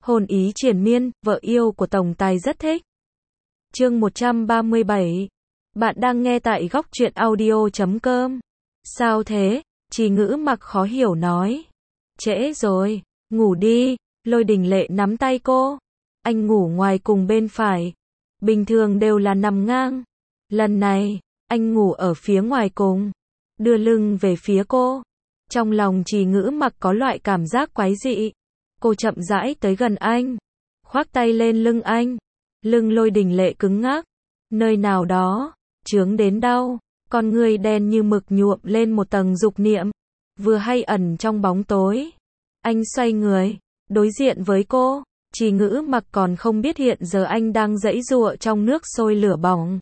Hồn ý triền miên, vợ yêu của tổng tài rất thích. Chương 137. Bạn đang nghe tại góc truyện audio.com. Sao thế? Trì Ngữ Mặc khó hiểu nói. Trễ rồi, ngủ đi. Lôi Đình Lệ nắm tay cô. Anh ngủ ngoài cùng bên phải. Bình thường đều là nằm ngang. Lần này, anh ngủ ở phía ngoài cùng. Đưa lưng về phía cô. Trong lòng Trì Ngữ Mặc có loại cảm giác quái dị. Cô chậm rãi tới gần anh. Khoác tay lên lưng anh. Lưng Lôi Đình Lệ cứng ngắc. Nơi nào đó, chướng đến đau. Con người đen như mực nhuộm lên một tầng dục niệm. Vừa hay ẩn trong bóng tối. Anh xoay người, đối diện với cô. Trì Ngữ Mặc còn không biết hiện giờ anh đang giãy giụa trong nước sôi lửa bỏng.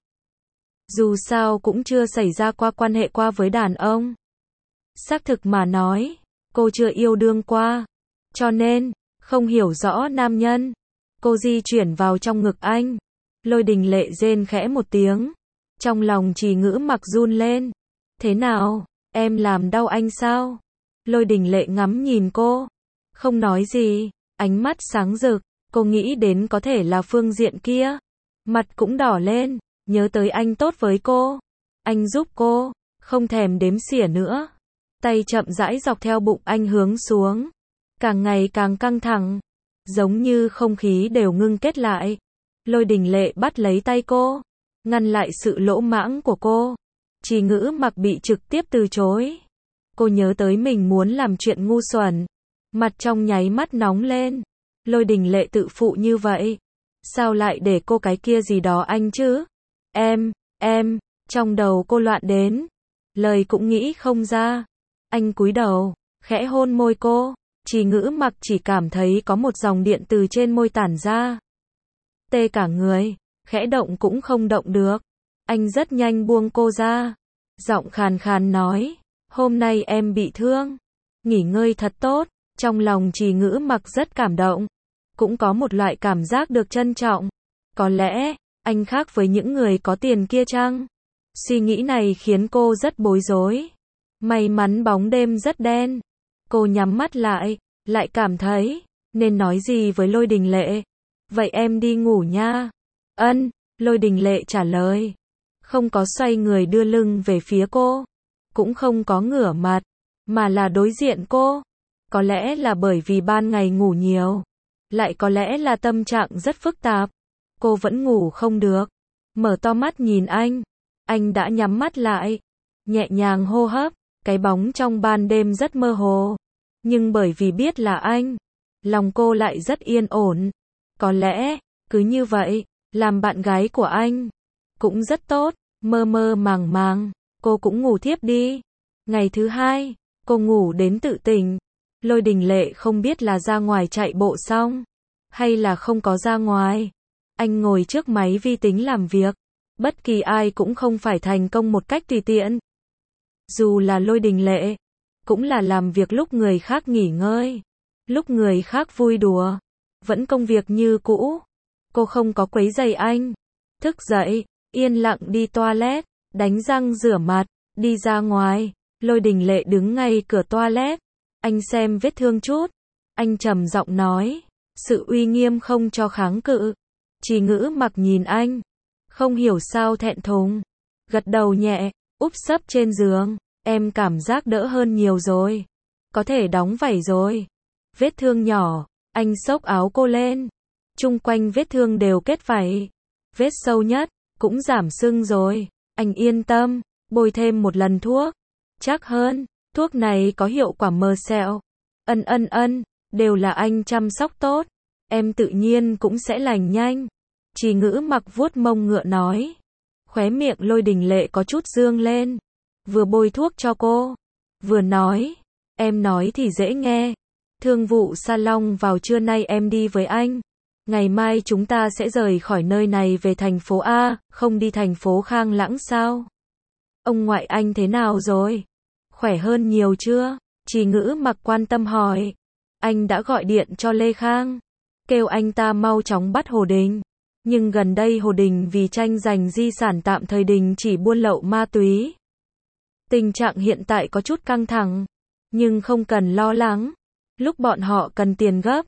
Dù sao cũng chưa xảy ra qua quan hệ qua với đàn ông. Xác thực mà nói, cô chưa yêu đương qua. Cho nên, không hiểu rõ nam nhân. Cô di chuyển vào trong ngực anh. Lôi Đình Lệ rên khẽ một tiếng. Trong lòng Trì Ngữ Mặc run lên. Thế nào, em làm đau anh sao? Lôi Đình Lệ ngắm nhìn cô. Không nói gì, ánh mắt sáng rực. Cô nghĩ đến có thể là phương diện kia. Mặt cũng đỏ lên, nhớ tới anh tốt với cô. Anh giúp cô, không thèm đếm xỉa nữa. Tay chậm rãi dọc theo bụng anh hướng xuống. Càng ngày càng căng thẳng. Giống như không khí đều ngưng kết lại. Lôi Đình Lệ bắt lấy tay cô. Ngăn lại sự lỗ mãng của cô. Trì Ngữ Mặc bị trực tiếp từ chối. Cô nhớ tới mình muốn làm chuyện ngu xuẩn. Mặt trong nháy mắt nóng lên. Lôi Đình Lệ tự phụ như vậy. Sao lại để cô cái kia gì đó anh chứ? Em, trong đầu cô loạn đến. Lời cũng nghĩ không ra. Anh cúi đầu, khẽ hôn môi cô. Trì Ngữ Mặc chỉ cảm thấy có một dòng điện từ trên môi tản ra. Tê cả người, khẽ động cũng không động được. Anh rất nhanh buông cô ra. Giọng khàn khàn nói, hôm nay em bị thương. Nghỉ ngơi thật tốt. Trong lòng Trì Ngữ Mặc rất cảm động. Cũng có một loại cảm giác được trân trọng. Có lẽ, anh khác với những người có tiền kia chăng? Suy nghĩ này khiến cô rất bối rối. May mắn bóng đêm rất đen. Cô nhắm mắt lại cảm thấy, nên nói gì với Lôi Đình Lệ. Vậy em đi ngủ nha. Ân, Lôi Đình Lệ trả lời. Không có xoay người đưa lưng về phía cô. Cũng không có ngửa mặt, mà là đối diện cô. Có lẽ là bởi vì ban ngày ngủ nhiều. Lại có lẽ là tâm trạng rất phức tạp. Cô vẫn ngủ không được. Mở to mắt nhìn anh. Anh đã nhắm mắt lại. Nhẹ nhàng hô hấp. Cái bóng trong ban đêm rất mơ hồ. Nhưng bởi vì biết là anh, lòng cô lại rất yên ổn. Có lẽ, cứ như vậy, làm bạn gái của anh cũng rất tốt. Mơ mơ màng màng, cô cũng ngủ thiếp đi. Ngày thứ hai, cô ngủ đến tự tỉnh. Lôi Đình Lệ không biết là ra ngoài chạy bộ xong, hay là không có ra ngoài. Anh ngồi trước máy vi tính làm việc. Bất kỳ ai cũng không phải thành công một cách tùy tiện. Dù là Lôi Đình Lệ, cũng là làm việc lúc người khác nghỉ ngơi, lúc người khác vui đùa, vẫn công việc như cũ. Cô không có quấy rầy anh. Thức dậy, yên lặng đi toilet, đánh răng rửa mặt, đi ra ngoài. Lôi Đình Lệ đứng ngay cửa toilet. Anh xem vết thương chút. Anh trầm giọng nói, sự uy nghiêm không cho kháng cự. Trì Ngữ Mặc nhìn anh, không hiểu sao thẹn thùng, gật đầu nhẹ, úp sấp trên giường. Em cảm giác đỡ hơn nhiều rồi. Có thể đóng vảy rồi. Vết thương nhỏ, anh xốc áo cô lên. Chung quanh vết thương đều kết vảy. Vết sâu nhất, cũng giảm sưng rồi. Anh yên tâm, bôi thêm một lần thuốc. Chắc hơn, thuốc này có hiệu quả mờ sẹo. Ân, đều là anh chăm sóc tốt. Em tự nhiên cũng sẽ lành nhanh. Trì Ngữ Mặc vuốt mông ngựa nói. Khóe miệng Lôi Đình Lệ có chút dương lên. Vừa bôi thuốc cho cô, vừa nói, em nói thì dễ nghe. Thương vụ salon vào trưa nay em đi với anh. Ngày mai chúng ta sẽ rời khỏi nơi này về thành phố A, không đi thành phố Khang Lãng sao? Ông ngoại anh thế nào rồi? Khỏe hơn nhiều chưa? Trì Ngữ Mặc quan tâm hỏi. Anh đã gọi điện cho Lê Khang, kêu anh ta mau chóng bắt Hồ Đình. Nhưng gần đây Hồ Đình vì tranh giành di sản tạm thời đình chỉ buôn lậu ma túy. Tình trạng hiện tại có chút căng thẳng, nhưng không cần lo lắng. Lúc bọn họ cần tiền gấp,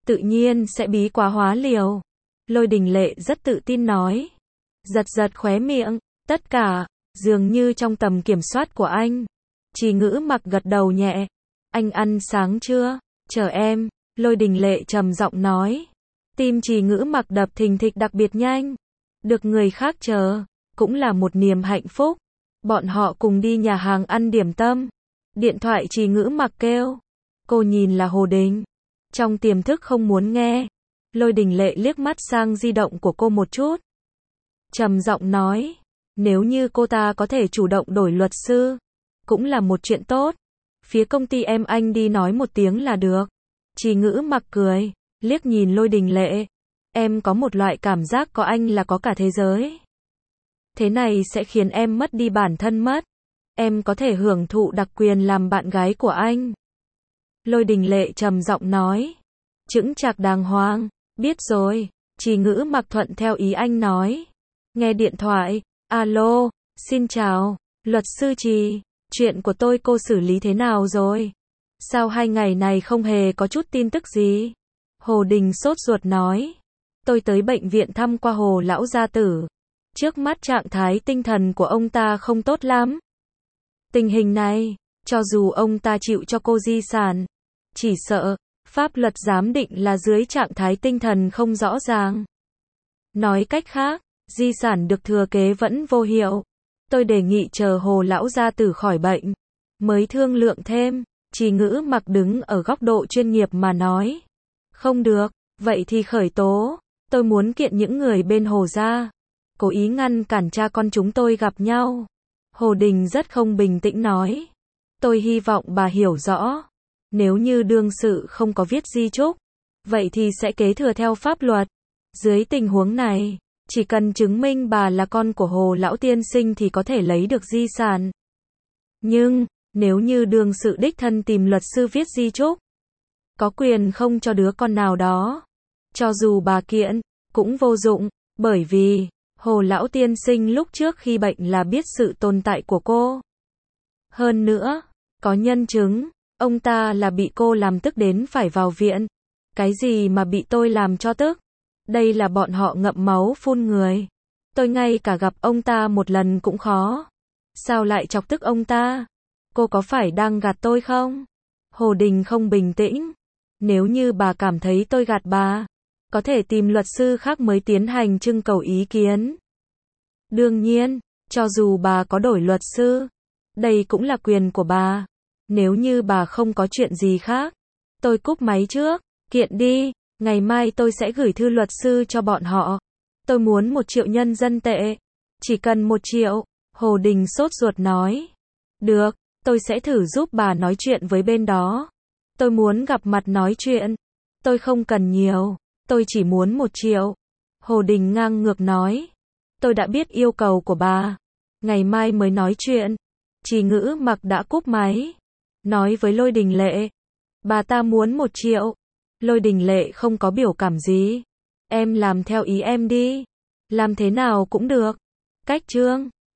tự nhiên sẽ bí quá hóa liều. Lôi Đình Lệ rất tự tin nói. Giật giật khóe miệng, tất cả, dường như trong tầm kiểm soát của anh. Trì Ngữ Mặc gật đầu nhẹ. Anh ăn sáng chưa? Chờ em, Lôi Đình Lệ trầm giọng nói. Tim Trì Ngữ Mặc đập thình thịch đặc biệt nhanh. Được người khác chờ, cũng là một niềm hạnh phúc. Bọn họ cùng đi nhà hàng ăn điểm tâm. Điện thoại Trì Ngữ Mặc kêu. Cô nhìn là Hồ Đình. Trong tiềm thức không muốn nghe. Lôi Đình Lệ liếc mắt sang di động của cô một chút. Trầm giọng nói. Nếu như cô ta có thể chủ động đổi luật sư, cũng là một chuyện tốt. Phía công ty em anh đi nói một tiếng là được. Trì Ngữ Mặc cười, liếc nhìn Lôi Đình Lệ. Em có một loại cảm giác có anh là có cả thế giới. Thế này sẽ khiến em mất đi bản thân mất. Em có thể hưởng thụ đặc quyền làm bạn gái của anh. Lôi Đình Lệ trầm giọng nói. Chững chạc đàng hoàng. Biết rồi. Trì Ngữ Mặc thuận theo ý anh nói. Nghe điện thoại. Alo, xin chào. Luật sư Trì. Chuyện của tôi cô xử lý thế nào rồi? Sao 2 ngày này không hề có chút tin tức gì? Hồ Đình sốt ruột nói. Tôi tới bệnh viện thăm qua Hồ lão gia tử. Trước mắt trạng thái tinh thần của ông ta không tốt lắm. Tình hình này, cho dù ông ta chịu cho cô di sản, chỉ sợ, pháp luật giám định là dưới trạng thái tinh thần không rõ ràng. Nói cách khác, di sản được thừa kế vẫn vô hiệu. Tôi đề nghị chờ Hồ lão gia tử khỏi bệnh, mới thương lượng thêm. Trì Ngữ Mặc đứng ở góc độ chuyên nghiệp mà nói. Không được, vậy thì khởi tố. Tôi muốn kiện những người bên Hồ gia, cố ý ngăn cản cha con chúng tôi gặp nhau. Hồ Đình rất không bình tĩnh nói. Tôi hy vọng bà hiểu rõ. Nếu như đương sự không có viết di chúc, vậy thì sẽ kế thừa theo pháp luật. Dưới tình huống này, chỉ cần chứng minh bà là con của Hồ lão tiên sinh thì có thể lấy được di sản. Nhưng, nếu như đương sự đích thân tìm luật sư viết di chúc, có quyền không cho đứa con nào đó. Cho dù bà kiện, cũng vô dụng, bởi vì Hồ lão tiên sinh lúc trước khi bệnh là biết sự tồn tại của cô. Hơn nữa, có nhân chứng, ông ta là bị cô làm tức đến phải vào viện. Cái gì mà bị tôi làm cho tức? Đây là bọn họ ngậm máu phun người. Tôi ngay cả gặp ông ta một lần cũng khó. Sao lại chọc tức ông ta? Cô có phải đang gạt tôi không? Hồ Đình không bình tĩnh. Nếu như bà cảm thấy tôi gạt bà, có thể tìm luật sư khác mới tiến hành trưng cầu ý kiến. Đương nhiên, cho dù bà có đổi luật sư, đây cũng là quyền của bà. Nếu như bà không có chuyện gì khác, tôi cúp máy trước. Kiện đi, ngày mai tôi sẽ gửi thư luật sư cho bọn họ. Tôi muốn 1 triệu nhân dân tệ. Chỉ cần 1 triệu, Hồ Đình sốt ruột nói. Được, tôi sẽ thử giúp bà nói chuyện với bên đó. Tôi muốn gặp mặt nói chuyện. Tôi không cần nhiều, tôi chỉ muốn 1 triệu. Hồ Đình ngang ngược nói. Tôi đã biết yêu cầu của bà. Ngày mai mới nói chuyện. Trì Ngữ Mặc đã cúp máy. Nói với Lôi Đình Lệ. Bà ta muốn 1 triệu. Lôi Đình Lệ không có biểu cảm gì. Em làm theo ý em đi. Làm thế nào cũng được. Cách chương